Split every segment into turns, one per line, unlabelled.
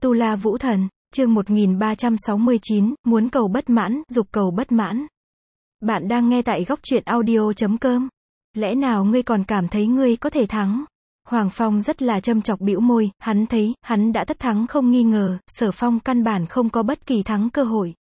Tu La Vũ Thần, chương 1369, muốn cầu bất mãn, dục cầu bất mãn. Bạn đang nghe tại góc truyện audio.com. Lẽ nào ngươi còn cảm thấy ngươi có thể thắng? Hoàng Phong rất là châm chọc bĩu môi, hắn thấy, hắn đã tất thắng không nghi ngờ, Sở Phong căn bản không có bất kỳ thắng cơ hội.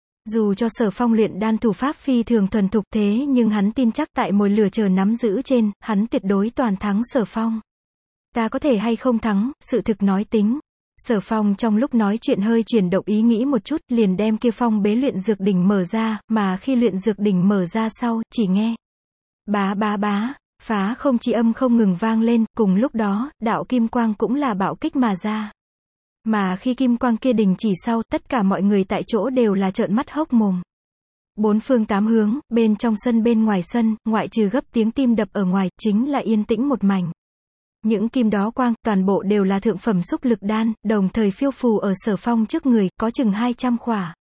Dù cho Sở Phong luyện đan thủ pháp phi thường thuần thục thế nhưng hắn tin chắc tại mồi lửa chờ nắm giữ trên, hắn tuyệt đối toàn thắng Sở Phong. Ta có thể hay không thắng, sự thực nói tính. Sở Phong trong lúc nói chuyện hơi chuyển động ý nghĩ một chút, liền đem kia phong bế luyện dược đỉnh mở ra, mà khi luyện dược đỉnh mở ra sau, chỉ nghe bá bá bá, phá không chi âm không ngừng vang lên, cùng lúc đó, đạo kim quang cũng là bạo kích mà ra. Mà khi kim quang kia đình chỉ sau, tất cả mọi người tại chỗ đều là trợn mắt hốc mồm. Bốn phương tám hướng, bên trong sân bên ngoài sân, ngoại trừ gấp tiếng tim đập ở ngoài, chính là yên tĩnh một mảnh. Những kim đó quang, toàn bộ đều là thượng phẩm xúc lực đan, đồng thời phiêu phù ở Sở Phong trước người, có chừng 200 khỏa.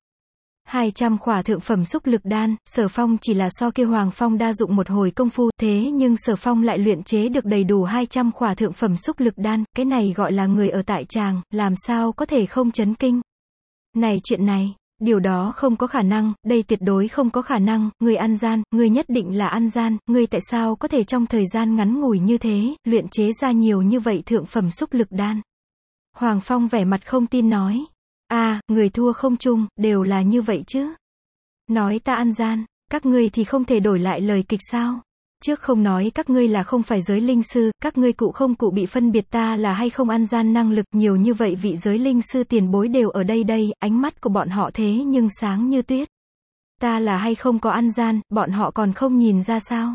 200 khỏa thượng phẩm xúc lực đan, Sở Phong chỉ là so kia Hoàng Phong đa dụng một hồi công phu, thế nhưng Sở Phong lại luyện chế được đầy đủ 200 khỏa thượng phẩm xúc lực đan, cái này gọi là người ở tại tràng, làm sao có thể không chấn kinh. Này chuyện này, điều đó không có khả năng, đây tuyệt đối không có khả năng, ngươi ăn gian, ngươi nhất định là ăn gian, ngươi tại sao có thể trong thời gian ngắn ngủi như thế, luyện chế ra nhiều như vậy thượng phẩm xúc lực đan. Hoàng Phong vẻ mặt không tin nói, người thua không chung, đều là như vậy chứ. Nói ta ăn gian, các ngươi thì không thể đổi lại lời kịch sao? Trước không nói các ngươi là không phải giới linh sư, các ngươi cụ không cụ bị phân biệt ta là hay không ăn gian năng lực, nhiều như vậy vị giới linh sư tiền bối đều ở đây đây, ánh mắt của bọn họ thế nhưng sáng như tuyết. Ta là hay không có ăn gian, bọn họ còn không nhìn ra sao?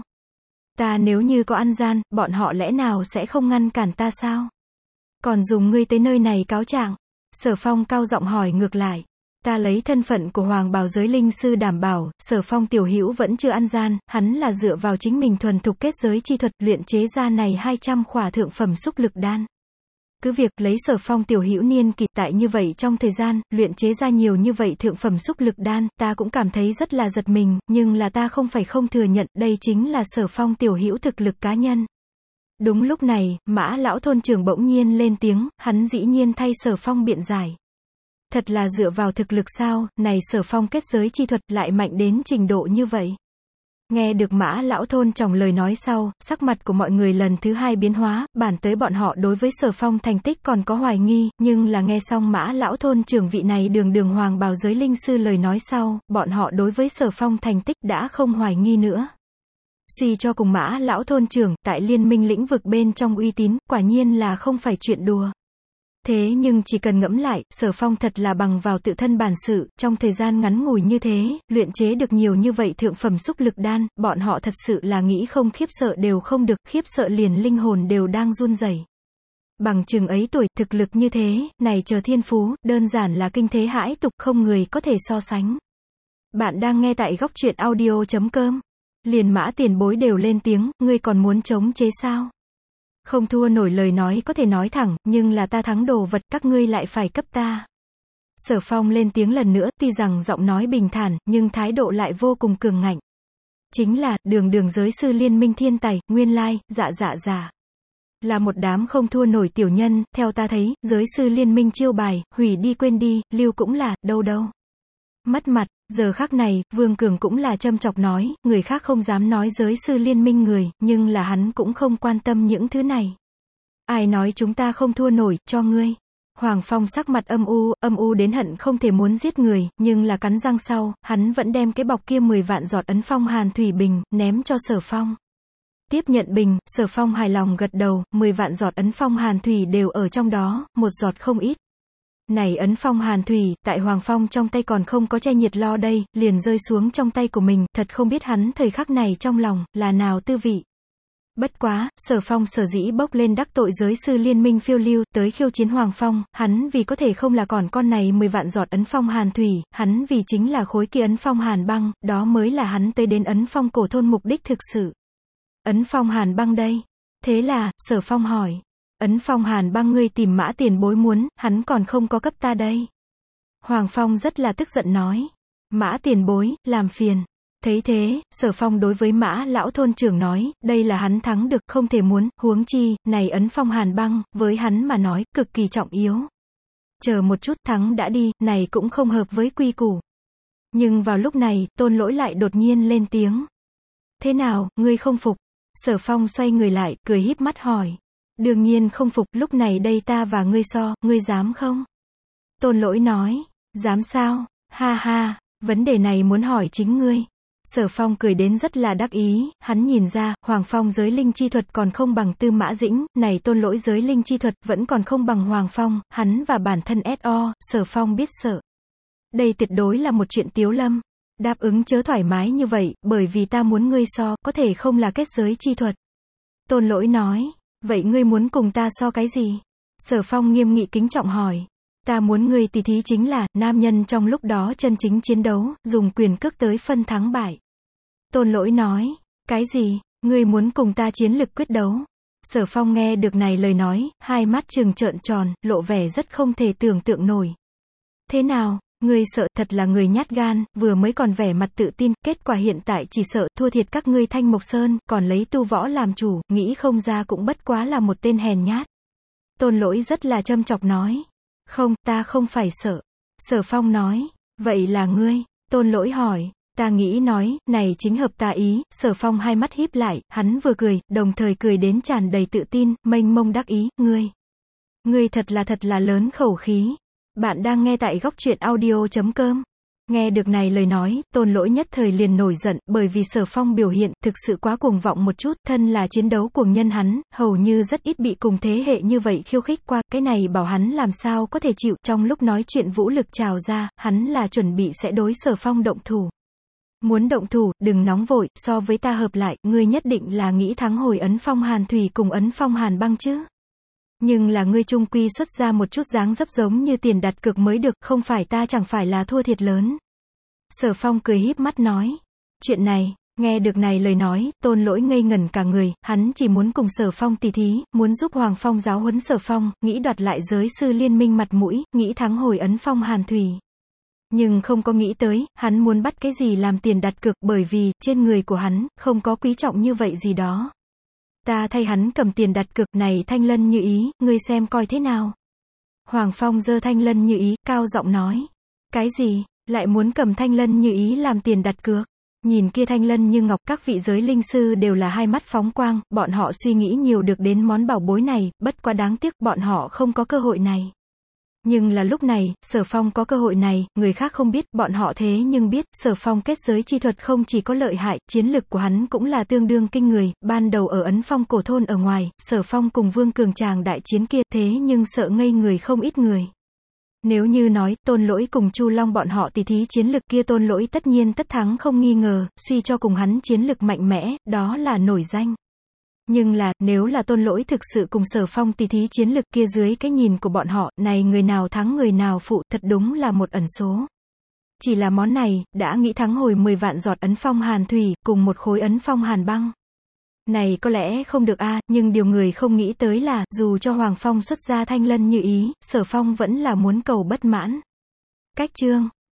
Ta nếu như có ăn gian, bọn họ lẽ nào sẽ không ngăn cản ta sao? Còn dùng ngươi tới nơi này cáo trạng? Sở Phong cao giọng hỏi ngược lại. Ta lấy thân phận của hoàng bào giới linh sư đảm bảo, Sở Phong tiểu hữu vẫn chưa ăn gian, hắn là dựa vào chính mình thuần thục kết giới chi thuật luyện chế ra này 200 khỏa thượng phẩm xúc lực đan. Cứ việc lấy Sở Phong tiểu hữu niên kỷ tại như vậy trong thời gian, luyện chế ra nhiều như vậy thượng phẩm xúc lực đan, ta cũng cảm thấy rất là giật mình, nhưng là ta không phải không thừa nhận, đây chính là Sở Phong tiểu hữu thực lực cá nhân. Đúng lúc này, Mã lão thôn trưởng bỗng nhiên lên tiếng, hắn dĩ nhiên thay Sở Phong biện giải. Thật là dựa vào thực lực sao, này Sở Phong kết giới chi thuật lại mạnh đến trình độ như vậy. Nghe được Mã lão thôn tròng lời nói sau, sắc mặt của mọi người lần thứ hai biến hóa, bản tới bọn họ đối với Sở Phong thành tích còn có hoài nghi, nhưng là nghe xong Mã lão thôn trưởng vị này đường hoàng bào giới linh sư lời nói sau, bọn họ đối với Sở Phong thành tích đã không hoài nghi nữa. Suy cho cùng Mã lão thôn trưởng, tại liên minh lĩnh vực bên trong uy tín, quả nhiên là không phải chuyện đùa. Thế nhưng chỉ cần ngẫm lại, Sở Phong thật là bằng vào tự thân bản sự, trong thời gian ngắn ngủi như thế, luyện chế được nhiều như vậy thượng phẩm xúc lực đan, bọn họ thật sự là nghĩ không khiếp sợ đều không được, khiếp sợ liền linh hồn đều đang run rẩy. Bằng chừng ấy tuổi, thực lực như thế, này chờ thiên phú, đơn giản là kinh thế hãi tục, không người có thể so sánh. Bạn đang nghe tại góc truyện audio.com. Liền Mã tiền bối đều lên tiếng, ngươi còn muốn chống chế sao? Không thua nổi lời nói có thể nói thẳng, nhưng là ta thắng đồ vật, các ngươi lại phải cấp ta. Sở Phong lên tiếng lần nữa, tuy rằng giọng nói bình thản, nhưng thái độ lại vô cùng cường ngạnh. Chính là, đường giới sư liên minh thiên tài, nguyên lai, dạ. Là một đám không thua nổi tiểu nhân, theo ta thấy, giới sư liên minh chiêu bài, hủy đi quên đi, lưu cũng là, đâu. Mất mặt, giờ khắc này, Vương Cường cũng là châm chọc nói, người khác không dám nói giới sư liên minh người, nhưng là hắn cũng không quan tâm những thứ này. Ai nói chúng ta không thua nổi, cho ngươi. Hoàng Phong sắc mặt âm u đến hận không thể muốn giết người, nhưng là cắn răng sau, hắn vẫn đem cái bọc kia 10 vạn giọt ấn phong hàn thủy bình, ném cho Sở Phong. Tiếp nhận bình, Sở Phong hài lòng gật đầu, 10 vạn giọt ấn phong hàn thủy đều ở trong đó, một giọt không ít. Này ấn phong hàn thủy, tại Hoàng Phong trong tay còn không có che nhiệt lo đây, liền rơi xuống trong tay của mình, thật không biết hắn thời khắc này trong lòng, là nào tư vị. Bất quá, Sở Phong sở dĩ bốc lên đắc tội giới sư liên minh phiêu lưu, tới khiêu chiến Hoàng Phong, hắn vì có thể không là còn con này 10 vạn giọt ấn phong hàn thủy, hắn vì chính là khối kia ấn phong hàn băng, đó mới là hắn tới đến ấn phong cổ thôn mục đích thực sự. Ấn phong hàn băng đây. Thế là, Sở Phong hỏi. Ấn phong hàn băng ngươi tìm Mã tiền bối muốn, hắn còn không có cấp ta đây. Hoàng Phong rất là tức giận nói. Mã tiền bối, làm phiền. Thấy thế, Sở Phong đối với Mã lão thôn trưởng nói, đây là hắn thắng được, không thể muốn, huống chi, này ấn phong hàn băng, với hắn mà nói, cực kỳ trọng yếu. chờ một chút, thắng đã đi, này cũng không hợp với quy củ. Nhưng vào lúc này, Tôn Lỗi lại đột nhiên lên tiếng. Thế nào, ngươi không phục? Sở Phong xoay người lại, cười híp mắt hỏi. Đương nhiên không phục, lúc này đây ta và ngươi so, ngươi dám không? Tôn Lỗi nói, dám sao? Ha ha, vấn đề này muốn hỏi chính ngươi. Sở Phong cười đến rất là đắc ý, hắn nhìn ra, Hoàng Phong giới linh chi thuật còn không bằng Tư Mã Dĩnh, này Tôn Lỗi giới linh chi thuật vẫn còn không bằng Hoàng Phong, hắn và bản thân S.O., Sở Phong biết sợ. Đây tuyệt đối là một chuyện tiếu lâm. Đáp ứng chớ thoải mái như vậy, bởi vì ta muốn ngươi so, có thể không là kết giới chi thuật. Tôn Lỗi nói, vậy ngươi muốn cùng ta so cái gì? Sở Phong nghiêm nghị kính trọng hỏi. Ta muốn ngươi tỉ thí chính là, nam nhân trong lúc đó chân chính chiến đấu, dùng quyền cước tới phân thắng bại. Tôn Lỗi nói, cái gì, ngươi muốn cùng ta chiến lực quyết đấu? Sở Phong nghe được này lời nói, hai mắt trừng trợn tròn, lộ vẻ rất không thể tưởng tượng nổi. Thế nào, ngươi sợ, thật là người nhát gan, vừa mới còn vẻ mặt tự tin, kết quả hiện tại chỉ sợ thua thiệt các ngươi Thanh Mộc Sơn, còn lấy tu võ làm chủ, nghĩ không ra cũng bất quá là một tên hèn nhát. Tôn Lỗi rất là châm chọc nói. Không, ta không phải sợ. Sở Phong nói, vậy là ngươi? Tôn Lỗi hỏi, ta nghĩ nói, này chính hợp ta ý. Sở Phong hai mắt híp lại, hắn vừa cười, đồng thời cười đến tràn đầy tự tin, mênh mông đắc ý, ngươi thật là lớn khẩu khí. Bạn đang nghe tại Góc Truyện Audio.com. Nghe được này lời nói, Tôn Lỗi nhất thời liền nổi giận, bởi vì Sở Phong biểu hiện, thực sự quá cuồng vọng một chút, thân là chiến đấu cuồng nhân hắn, hầu như rất ít bị cùng thế hệ như vậy khiêu khích qua, cái này bảo hắn làm sao có thể chịu, trong lúc nói chuyện vũ lực trào ra, hắn là chuẩn bị sẽ đối Sở Phong động thủ. Muốn động thủ, đừng nóng vội, so với ta hợp lại, ngươi nhất định là nghĩ thắng hồi ấn phong hàn thủy cùng ấn phong hàn băng chứ. Nhưng là ngươi trung quy xuất ra một chút dáng dấp giống như tiền đặt cược mới được, không phải ta chẳng phải là thua thiệt lớn. Sở Phong cười híp mắt nói. Chuyện này, nghe được này lời nói, Tôn Lỗi ngây ngẩn cả người, hắn chỉ muốn cùng Sở Phong tỉ thí, muốn giúp Hoàng Phong giáo huấn Sở Phong, nghĩ đoạt lại giới sư liên minh mặt mũi, nghĩ thắng hồi ấn phong hàn thủy. Nhưng không có nghĩ tới, hắn muốn bắt cái gì làm tiền đặt cược, bởi vì, trên người của hắn, không có quý trọng như vậy gì đó. Ta thay hắn cầm tiền đặt cược, này thanh lân như ý, ngươi xem coi thế nào. Hoàng Phong giơ thanh lân như ý, cao giọng nói. Cái gì, lại muốn cầm thanh lân như ý làm tiền đặt cược? Nhìn kia thanh lân như ngọc, các vị giới linh sư đều là hai mắt phóng quang, bọn họ suy nghĩ nhiều được đến món bảo bối này, bất quá đáng tiếc, bọn họ không có cơ hội này. Nhưng là lúc này, Sở Phong có cơ hội này, người khác không biết, bọn họ thế nhưng biết, Sở Phong kết giới chi thuật không chỉ có lợi hại, chiến lực của hắn cũng là tương đương kinh người, ban đầu ở ấn phong cổ thôn ở ngoài, Sở Phong cùng Vương Cường Tràng đại chiến kia, thế nhưng sợ ngây người không ít người. Nếu như nói, Tôn Lỗi cùng Chu Long bọn họ tỉ thí chiến lực kia, Tôn Lỗi tất nhiên tất thắng không nghi ngờ, suy cho cùng hắn chiến lực mạnh mẽ, đó là nổi danh. Nhưng là, nếu là Tôn Lỗi thực sự cùng Sở Phong tỉ thí chiến lực kia dưới cái nhìn của bọn họ, này người nào thắng người nào phụ, thật đúng là một ẩn số. Chỉ là món này, đã nghĩ thắng hồi 10 vạn giọt ấn phong hàn thủy, cùng một khối ấn phong hàn băng. Này có lẽ không được a, nhưng điều người không nghĩ tới là, dù cho Hoàng Phong xuất ra thanh lân như ý, Sở Phong vẫn là muốn cầu bất mãn. Cách chương.